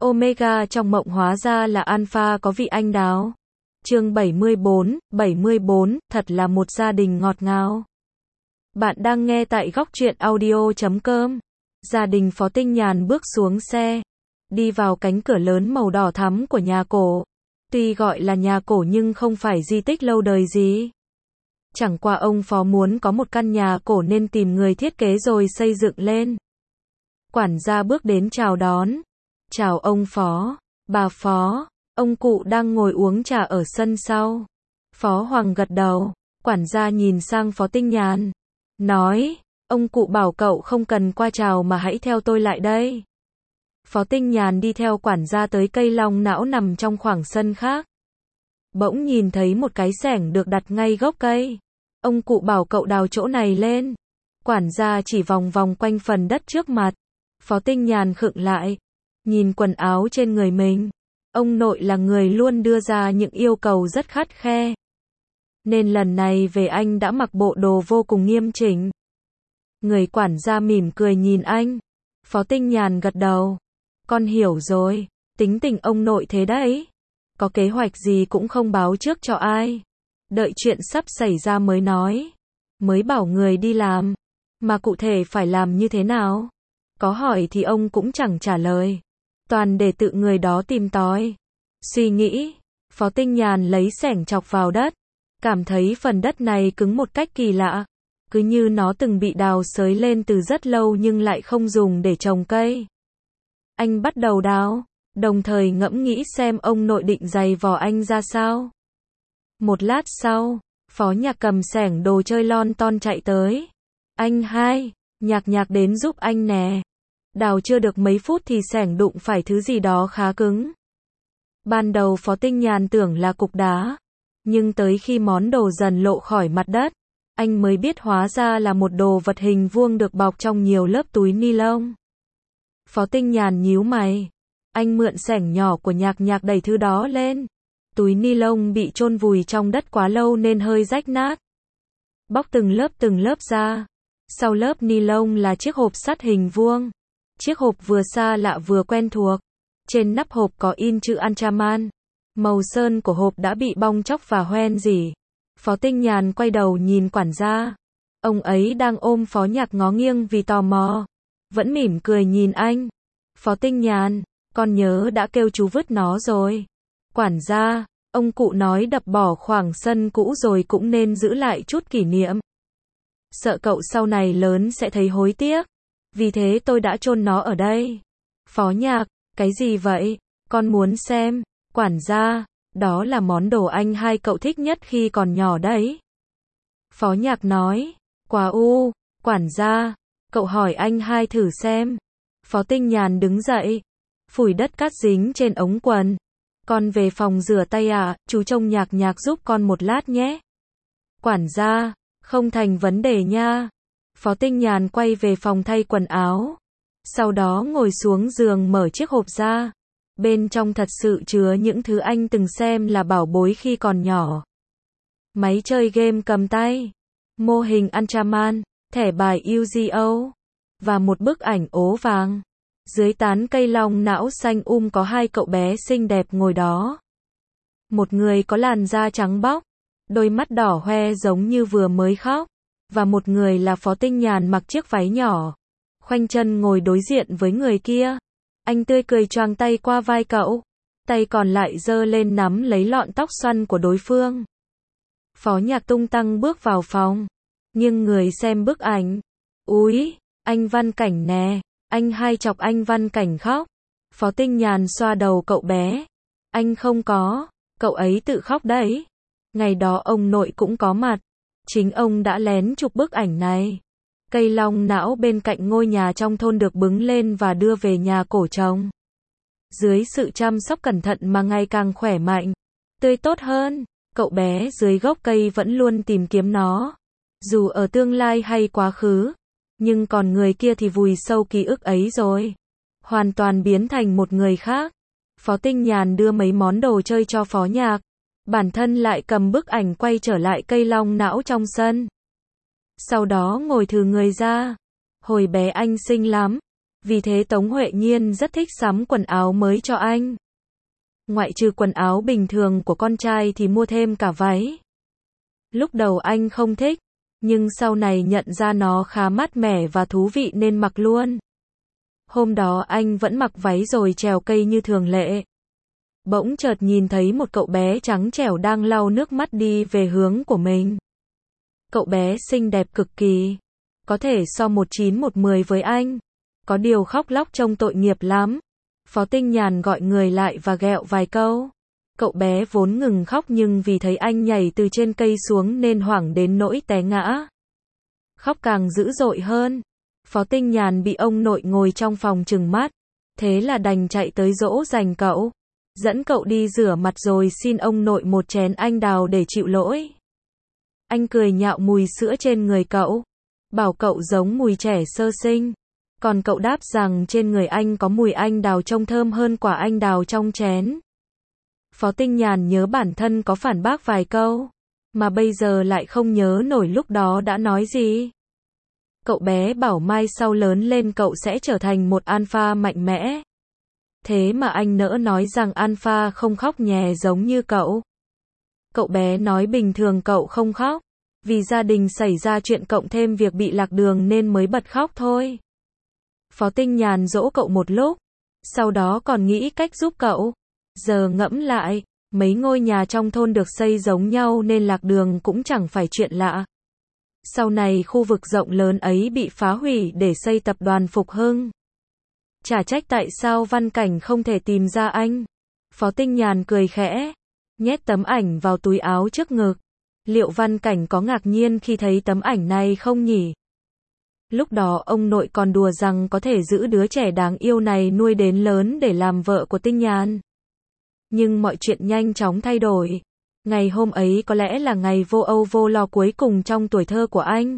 Omega trong mộng hóa ra là alpha có vị anh đào. Chương 74, thật là một gia đình ngọt ngào. Bạn đang nghe tại góc truyện audio.com. Gia đình Phó Tinh Nhàn bước xuống xe, đi vào cánh cửa lớn màu đỏ thắm của nhà cổ. Tuy gọi là nhà cổ nhưng không phải di tích lâu đời gì. Chẳng qua ông Phó muốn có một căn nhà cổ nên tìm người thiết kế rồi xây dựng lên. Quản gia bước đến chào đón. Chào ông Phó, bà Phó. Ông cụ đang ngồi uống trà ở sân sau. Phó Hoàng gật đầu. Quản gia nhìn sang Phó Tinh Nhàn, nói, ông cụ bảo cậu không cần qua chào mà hãy theo tôi lại đây. Phó Tinh Nhàn đi theo quản gia tới cây long não nằm trong khoảng sân khác. Bỗng nhìn thấy một cái xẻng được đặt ngay gốc cây. Ông cụ bảo cậu đào chỗ này lên. Quản gia chỉ vòng vòng quanh phần đất trước mặt. Phó Tinh Nhàn khựng lại, nhìn quần áo trên người mình. Ông nội là người luôn đưa ra những yêu cầu rất khắt khe. Nên lần này về anh đã mặc bộ đồ vô cùng nghiêm chỉnh. Người quản gia mỉm cười nhìn anh. Phó Tinh Nhàn gật đầu. Con hiểu rồi, tính tình ông nội thế đấy. Có kế hoạch gì cũng không báo trước cho ai. Đợi chuyện sắp xảy ra mới nói. Mới bảo người đi làm. Mà cụ thể phải làm như thế nào? Có hỏi thì ông cũng chẳng trả lời. Toàn để tự người đó tìm tòi. Suy nghĩ, Phó Tinh Nhàn lấy xẻng chọc vào đất. Cảm thấy phần đất này cứng một cách kỳ lạ. Cứ như nó từng bị đào xới lên từ rất lâu nhưng lại không dùng để trồng cây. Anh bắt đầu đào, đồng thời ngẫm nghĩ xem ông nội định giày vò anh ra sao. Một lát sau, Phó Nhạc cầm xẻng đồ chơi lon ton chạy tới. Anh hai, Nhạc đến giúp anh nè. Đào chưa được mấy phút thì xẻng đụng phải thứ gì đó khá cứng. Ban đầu Phó Tinh Nhàn tưởng là cục đá. Nhưng tới khi món đồ dần lộ khỏi mặt đất, anh mới biết hóa ra là một đồ vật hình vuông được bọc trong nhiều lớp túi ni lông. Phó Tinh Nhàn nhíu mày. Anh mượn xẻng nhỏ của Nhạc đẩy thứ đó lên. Túi ni lông bị chôn vùi trong đất quá lâu nên hơi rách nát. Bóc từng lớp ra. Sau lớp ni lông là chiếc hộp sắt hình vuông. Chiếc hộp vừa xa lạ vừa quen thuộc. Trên nắp hộp có in chữ Antraman. Màu sơn của hộp đã bị bong tróc và hoen rỉ. Phó Tinh Nhàn quay đầu nhìn quản gia. Ông ấy đang ôm Phó Nhạc ngó nghiêng vì tò mò. Vẫn mỉm cười nhìn anh. Phó Tinh Nhàn, con nhớ đã kêu chú vứt nó rồi. Quản gia, ông cụ nói đập bỏ khoảng sân cũ rồi cũng nên giữ lại chút kỷ niệm. Sợ cậu sau này lớn sẽ thấy hối tiếc. Vì thế tôi đã chôn nó ở đây. Phó Nhạc, cái gì vậy? Con muốn xem. Quản gia, đó là món đồ anh hai cậu thích nhất khi còn nhỏ đấy. Phó Nhạc nói, quá u. Quản gia, cậu hỏi anh hai thử xem. Phó Tinh Nhàn đứng dậy, phủi đất cát dính trên ống quần. Con về phòng rửa tay ạ, chú trông Nhạc giúp con một lát nhé. Quản gia, không thành vấn đề nha. Phó Tinh Nhàn quay về phòng thay quần áo. Sau đó ngồi xuống giường mở chiếc hộp ra. Bên trong thật sự chứa những thứ anh từng xem là bảo bối khi còn nhỏ. Máy chơi game cầm tay, mô hình Antraman, thẻ bài Yu-Gi-Oh! Và một bức ảnh ố vàng. Dưới tán cây long não xanh có hai cậu bé xinh đẹp ngồi đó. Một người có làn da trắng bóc, đôi mắt đỏ hoe giống như vừa mới khóc. Và một người là Phó Tinh Nhàn mặc chiếc váy nhỏ, khoanh chân ngồi đối diện với người kia. Anh tươi cười choàng tay qua vai cậu, tay còn lại giơ lên nắm lấy lọn tóc xoăn của đối phương. Phó Nhạc tung tăng bước vào phòng, nghiêng người xem bức ảnh. Úi, anh Văn Cảnh nè, anh hai chọc anh Văn Cảnh khóc. Phó Tinh Nhàn xoa đầu cậu bé. Anh không có, cậu ấy tự khóc đấy. Ngày đó ông nội cũng có mặt. Chính ông đã lén chụp bức ảnh này. Cây long não bên cạnh ngôi nhà trong thôn được bứng lên và đưa về nhà cổ trồng. Dưới sự chăm sóc cẩn thận mà ngày càng khỏe mạnh, tươi tốt hơn, cậu bé dưới gốc cây vẫn luôn tìm kiếm nó. Dù ở tương lai hay quá khứ, nhưng còn người kia thì vùi sâu ký ức ấy rồi. Hoàn toàn biến thành một người khác. Phó Tinh Nhàn đưa mấy món đồ chơi cho Phó Nhạc. Bản thân lại cầm bức ảnh quay trở lại cây long não trong sân. Sau đó ngồi thừ người ra. Hồi bé anh xinh lắm. Vì thế Tống Huệ Nhiên rất thích sắm quần áo mới cho anh. Ngoại trừ quần áo bình thường của con trai thì mua thêm cả váy. Lúc đầu anh không thích, nhưng sau này nhận ra nó khá mát mẻ và thú vị nên mặc luôn. Hôm đó anh vẫn mặc váy rồi trèo cây như thường lệ. Bỗng chợt nhìn thấy một cậu bé trắng trẻo đang lau nước mắt đi về hướng của mình. Cậu bé xinh đẹp cực kỳ, có thể so 19-10 với anh. Có điều khóc lóc trông tội nghiệp lắm. Phó Tinh Nhàn gọi người lại và ghẹo vài câu. Cậu bé vốn ngừng khóc nhưng vì thấy anh nhảy từ trên cây xuống nên hoảng đến nỗi té ngã. Khóc càng dữ dội hơn. Phó Tinh Nhàn bị ông nội ngồi trong phòng trừng mắt. Thế là đành chạy tới dỗ dành cậu. Dẫn cậu đi rửa mặt rồi xin ông nội một chén anh đào để chịu lỗi. Anh cười nhạo mùi sữa trên người cậu. Bảo cậu giống mùi trẻ sơ sinh. Còn cậu đáp rằng trên người anh có mùi anh đào trông thơm hơn quả anh đào trong chén. Phó Tinh Nhàn nhớ bản thân có phản bác vài câu, mà bây giờ lại không nhớ nổi lúc đó đã nói gì. Cậu bé bảo mai sau lớn lên cậu sẽ trở thành một alpha mạnh mẽ. Thế mà anh nỡ nói rằng alpha không khóc nhè giống như cậu. Cậu bé nói bình thường cậu không khóc, vì gia đình xảy ra chuyện cộng thêm việc bị lạc đường nên mới bật khóc thôi. Phó Tinh Nhàn dỗ cậu một lúc, sau đó còn nghĩ cách giúp cậu. Giờ ngẫm lại, mấy ngôi nhà trong thôn được xây giống nhau nên lạc đường cũng chẳng phải chuyện lạ. Sau này khu vực rộng lớn ấy bị phá hủy để xây tập đoàn Phục Hưng. Chả trách tại sao Văn Cảnh không thể tìm ra anh. Phó Tinh Nhàn cười khẽ, nhét tấm ảnh vào túi áo trước ngực. Liệu Văn Cảnh có ngạc nhiên khi thấy tấm ảnh này không nhỉ? Lúc đó ông nội còn đùa rằng có thể giữ đứa trẻ đáng yêu này nuôi đến lớn để làm vợ của Tinh Nhàn. Nhưng mọi chuyện nhanh chóng thay đổi. Ngày hôm ấy có lẽ là ngày vô âu vô lo cuối cùng trong tuổi thơ của anh.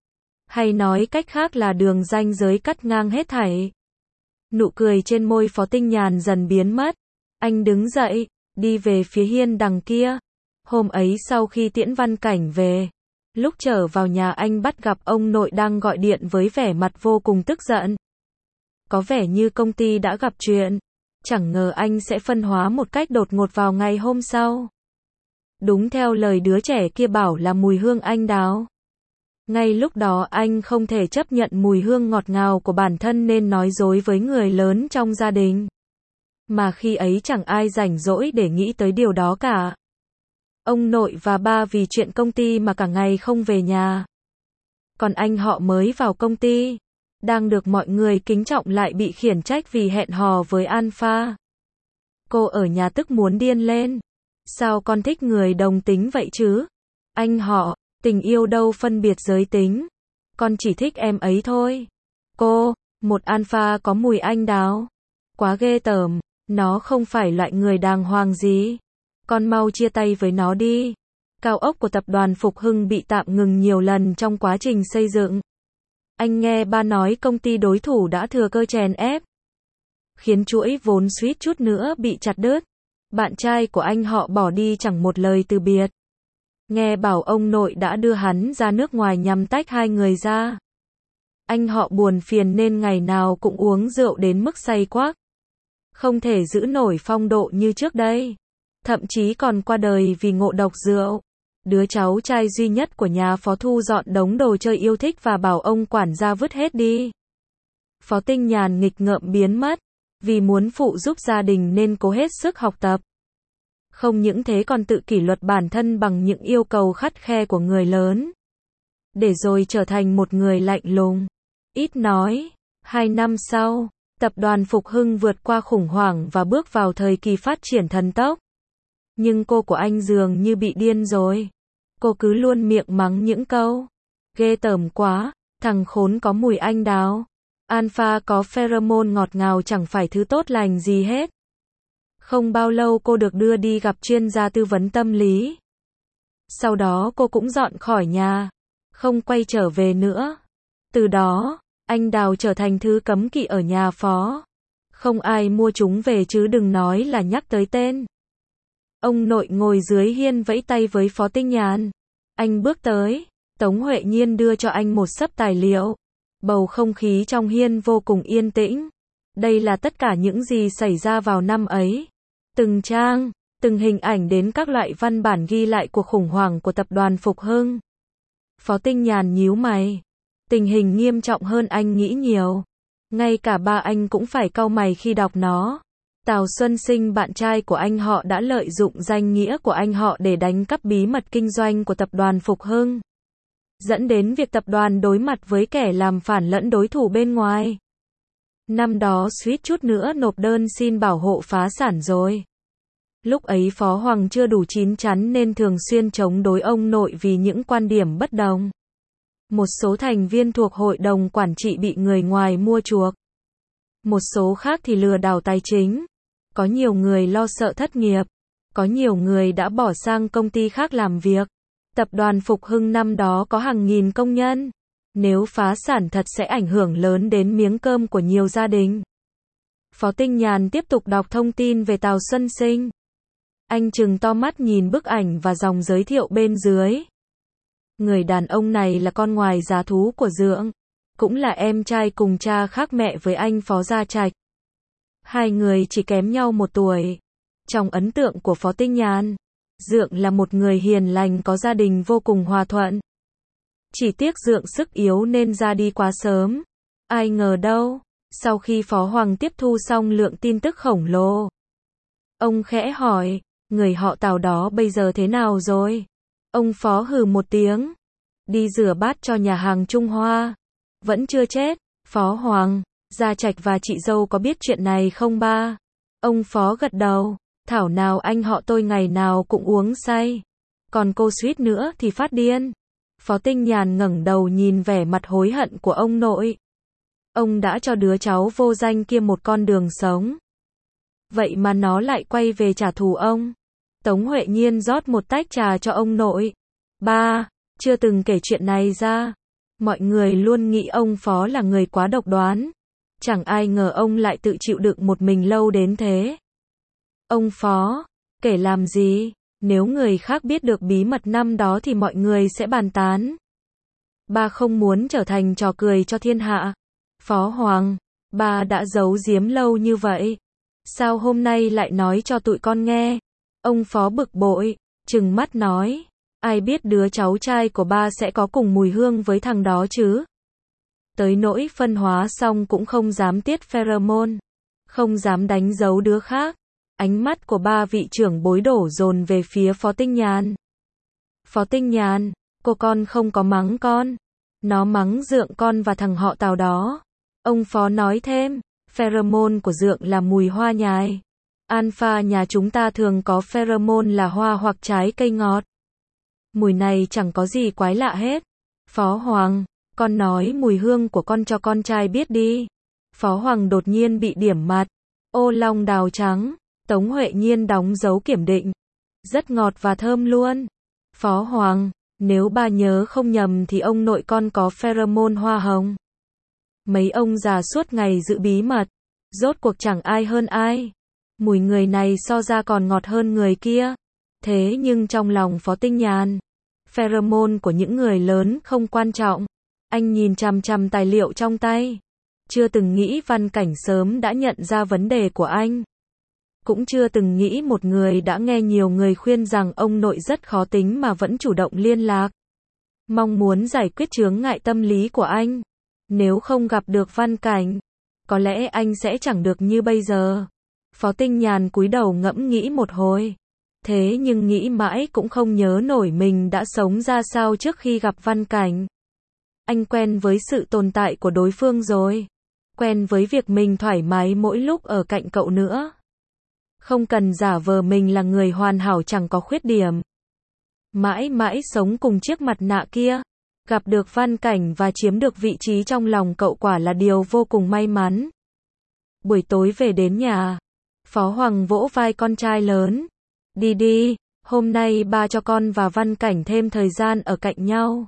Hay nói cách khác là đường ranh giới cắt ngang hết thảy. Nụ cười trên môi Phó Tinh Nhàn dần biến mất. Anh đứng dậy, đi về phía hiên đằng kia. Hôm ấy sau khi tiễn Văn Cảnh về, lúc trở vào nhà anh bắt gặp ông nội đang gọi điện với vẻ mặt vô cùng tức giận. Có vẻ như công ty đã gặp chuyện. Chẳng ngờ anh sẽ phân hóa một cách đột ngột vào ngày hôm sau. Đúng theo lời đứa trẻ kia bảo là mùi hương anh đào. Ngay lúc đó anh không thể chấp nhận mùi hương ngọt ngào của bản thân nên nói dối với người lớn trong gia đình. Mà khi ấy chẳng ai rảnh rỗi để nghĩ tới điều đó cả. Ông nội và ba vì chuyện công ty mà cả ngày không về nhà. Còn anh họ mới vào công ty, đang được mọi người kính trọng lại bị khiển trách vì hẹn hò với alpha. Cô ở nhà tức muốn điên lên. Sao con thích người đồng tính vậy chứ? Anh họ, tình yêu đâu phân biệt giới tính. Con chỉ thích em ấy thôi. Cô, một alpha có mùi anh đào. Quá ghê tởm, nó không phải loại người đàng hoàng gì. Con mau chia tay với nó đi. Cao ốc của tập đoàn Phục Hưng bị tạm ngừng nhiều lần trong quá trình xây dựng. Anh nghe ba nói công ty đối thủ đã thừa cơ chèn ép, khiến chuỗi vốn suýt chút nữa bị chặt đứt. Bạn trai của anh họ bỏ đi chẳng một lời từ biệt. Nghe bảo ông nội đã đưa hắn ra nước ngoài nhằm tách hai người ra. Anh họ buồn phiền nên ngày nào cũng uống rượu đến mức say quắc. Không thể giữ nổi phong độ như trước đây. Thậm chí còn qua đời vì ngộ độc rượu. Đứa cháu trai duy nhất của nhà Phó thu dọn đống đồ chơi yêu thích và bảo ông quản gia vứt hết đi. Phó Tinh Nhàn nghịch ngợm biến mất. Vì muốn phụ giúp gia đình nên cố hết sức học tập. Không những thế còn tự kỷ luật bản thân bằng những yêu cầu khắt khe của người lớn. Để rồi trở thành một người lạnh lùng, ít nói. 2 năm sau, tập đoàn Phục Hưng vượt qua khủng hoảng và bước vào thời kỳ phát triển thần tốc. Nhưng cô của anh dường như bị điên rồi. Cô cứ luôn miệng mắng những câu ghê tởm quá, thằng khốn có mùi anh đào. Alpha có pheromone ngọt ngào chẳng phải thứ tốt lành gì hết. Không bao lâu cô được đưa đi gặp chuyên gia tư vấn tâm lý. Sau đó cô cũng dọn khỏi nhà, không quay trở về nữa. Từ đó, anh đào trở thành thứ cấm kỵ ở nhà Phó. Không ai mua chúng về chứ đừng nói là nhắc tới tên. Ông nội ngồi dưới hiên vẫy tay với Phó Tinh Nhàn. Anh bước tới, Tống Huệ Nhiên đưa cho anh một xấp tài liệu. Bầu không khí trong hiên vô cùng yên tĩnh. Đây là tất cả những gì xảy ra vào năm ấy. Từng trang, từng hình ảnh đến các loại văn bản ghi lại cuộc khủng hoảng của tập đoàn Phục Hưng. Phó Tinh Nhàn nhíu mày. Tình hình nghiêm trọng hơn anh nghĩ nhiều. Ngay cả ba anh cũng phải cau mày khi đọc nó. Tào Xuân Sinh, bạn trai của anh họ, đã lợi dụng danh nghĩa của anh họ để đánh cắp bí mật kinh doanh của tập đoàn Phục Hưng, dẫn đến việc tập đoàn đối mặt với kẻ làm phản lẫn đối thủ bên ngoài. Năm đó suýt chút nữa nộp đơn xin bảo hộ phá sản rồi. Lúc ấy Phó Hoàng chưa đủ chín chắn nên thường xuyên chống đối ông nội vì những quan điểm bất đồng. Một số thành viên thuộc hội đồng quản trị bị người ngoài mua chuộc. Một số khác thì lừa đảo tài chính. Có nhiều người lo sợ thất nghiệp. Có nhiều người đã bỏ sang công ty khác làm việc. Tập đoàn Phục Hưng năm đó có hàng nghìn công nhân. Nếu phá sản thật sẽ ảnh hưởng lớn đến miếng cơm của nhiều gia đình. Phó Tinh Nhàn tiếp tục đọc thông tin về Tào Xuân Sinh. Anh trừng to mắt nhìn bức ảnh và dòng giới thiệu bên dưới. Người đàn ông này là con ngoài giá thú của Dượng, cũng là em trai cùng cha khác mẹ với anh Phó Gia Trạch. Hai người chỉ kém nhau 1 tuổi. Trong ấn tượng của Phó Tinh Nhàn, Dượng là một người hiền lành, có gia đình vô cùng hòa thuận. Chỉ tiếc Dượng sức yếu nên ra đi quá sớm. Ai ngờ đâu, sau khi Phó Hoàng tiếp thu xong lượng tin tức khổng lồ, ông khẽ hỏi, người họ Tào đó bây giờ thế nào rồi? Ông Phó hừ một tiếng. Đi rửa bát cho nhà hàng Trung Hoa. Vẫn chưa chết. Phó Hoàng, Gia Trạch và chị dâu có biết chuyện này không ba? Ông Phó gật đầu. Thảo nào anh họ tôi ngày nào cũng uống say. Còn cô suýt nữa thì phát điên. Phó Tinh Nhàn ngẩng đầu nhìn vẻ mặt hối hận của ông nội. Ông đã cho đứa cháu vô danh kia một con đường sống. Vậy mà nó lại quay về trả thù ông. Tống Huệ Nhiên rót một tách trà cho ông nội. Ba, chưa từng kể chuyện này ra. Mọi người luôn nghĩ ông Phó là người quá độc đoán. Chẳng ai ngờ ông lại tự chịu đựng một mình lâu đến thế. Ông Phó, kể làm gì? Nếu người khác biết được bí mật năm đó thì mọi người sẽ bàn tán. Ba không muốn trở thành trò cười cho thiên hạ. Phó Hoàng, ba đã giấu giếm lâu như vậy. Sao hôm nay lại nói cho tụi con nghe? Ông Phó bực bội, trừng mắt nói. Ai biết đứa cháu trai của ba sẽ có cùng mùi hương với thằng đó chứ? Tới nỗi phân hóa xong cũng không dám tiết pheromone. Không dám đánh dấu đứa khác. Ánh mắt của ba vị trưởng bối đổ dồn về phía Phó Tinh Nhàn. Phó Tinh Nhàn, cô con không có mắng con. Nó mắng Dượng con và thằng họ Tào đó. Ông Phó nói thêm, pheromone của Dượng là mùi hoa nhài. Alpha nhà chúng ta thường có pheromone là hoa hoặc trái cây ngọt. Mùi này chẳng có gì quái lạ hết. Phó Hoàng, con nói mùi hương của con cho con trai biết đi. Phó Hoàng đột nhiên bị điểm mặt. Ô long đào trắng. Tống Huệ Nhiên đóng dấu kiểm định. Rất ngọt và thơm luôn. Phó Hoàng, nếu ba nhớ không nhầm thì ông nội con có pheromone hoa hồng. Mấy ông già suốt ngày giữ bí mật. Rốt cuộc chẳng ai hơn ai. Mùi người này so ra còn ngọt hơn người kia. Thế nhưng trong lòng Phó Tinh Nhàn, pheromone của những người lớn không quan trọng. Anh nhìn chằm chằm tài liệu trong tay. Chưa từng nghĩ Văn Cảnh sớm đã nhận ra vấn đề của anh. Cũng chưa từng nghĩ một người đã nghe nhiều người khuyên rằng ông nội rất khó tính mà vẫn chủ động liên lạc. Mong muốn giải quyết chướng ngại tâm lý của anh. Nếu không gặp được Văn Cảnh, có lẽ anh sẽ chẳng được như bây giờ. Phó Tinh Nhàn cúi đầu ngẫm nghĩ một hồi. Thế nhưng nghĩ mãi cũng không nhớ nổi mình đã sống ra sao trước khi gặp Văn Cảnh. Anh quen với sự tồn tại của đối phương rồi. Quen với việc mình thoải mái mỗi lúc ở cạnh cậu nữa. Không cần giả vờ mình là người hoàn hảo chẳng có khuyết điểm. Mãi mãi sống cùng chiếc mặt nạ kia. Gặp được Văn Cảnh và chiếm được vị trí trong lòng cậu quả là điều vô cùng may mắn. Buổi tối về đến nhà, Phó Hoàng vỗ vai con trai lớn. Đi đi, hôm nay ba cho con và Văn Cảnh thêm thời gian ở cạnh nhau.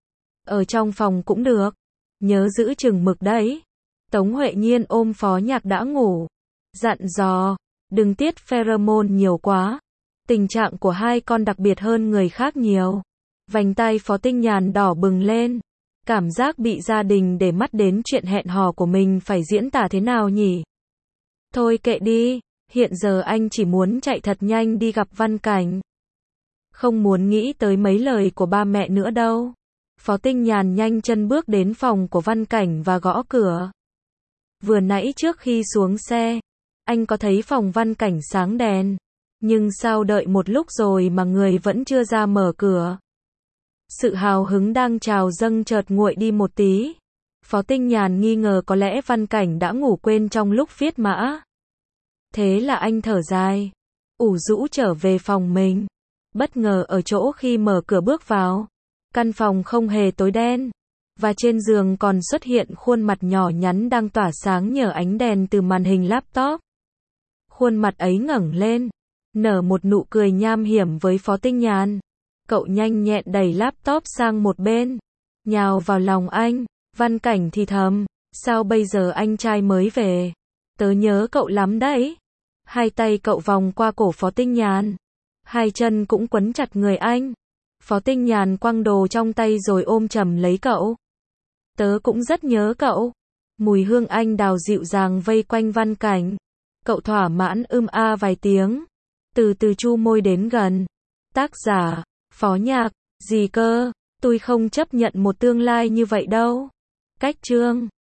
Ở trong phòng cũng được. Nhớ giữ chừng mực đấy. Tống Huệ Nhiên ôm Phó Nhạc đã ngủ. Dặn dò, đừng tiết pheromone nhiều quá. Tình trạng của hai con đặc biệt hơn người khác nhiều. Vành tay Phó Tinh Nhàn đỏ bừng lên. Cảm giác bị gia đình để mắt đến chuyện hẹn hò của mình phải diễn tả thế nào nhỉ? Thôi kệ đi, hiện giờ anh chỉ muốn chạy thật nhanh đi gặp Văn Cảnh. Không muốn nghĩ tới mấy lời của ba mẹ nữa đâu. Phó Tinh Nhàn nhanh chân bước đến phòng của Văn Cảnh và gõ cửa. Vừa nãy trước khi xuống xe, anh có thấy phòng Văn Cảnh sáng đèn. Nhưng sao đợi một lúc rồi mà người vẫn chưa ra mở cửa. Sự hào hứng đang trào dâng chợt nguội đi một tí. Phó Tinh Nhàn nghi ngờ có lẽ Văn Cảnh đã ngủ quên trong lúc viết mã. Thế là anh thở dài, ủ rũ trở về phòng mình. Bất ngờ ở chỗ khi mở cửa bước vào, căn phòng không hề tối đen, và trên giường còn xuất hiện khuôn mặt nhỏ nhắn đang tỏa sáng nhờ ánh đèn từ màn hình laptop. Khuôn mặt ấy ngẩng lên, nở một nụ cười nham hiểm với Phó Tinh Nhàn. Cậu nhanh nhẹn đẩy laptop sang một bên, nhào vào lòng anh. Văn Cảnh thì thầm, sao bây giờ anh trai mới về? Tớ nhớ cậu lắm đấy. Hai tay cậu vòng qua cổ Phó Tinh Nhàn, hai chân cũng quấn chặt người anh. Phó Tinh Nhàn quăng đồ trong tay rồi ôm chầm lấy cậu. Tớ cũng rất nhớ cậu. Mùi hương anh đào dịu dàng vây quanh Văn Cảnh. Cậu thỏa mãn a vài tiếng, từ từ chu môi đến gần. Tác giả, Phó Nhạc, gì cơ, tôi không chấp nhận một tương lai như vậy đâu. Cách chương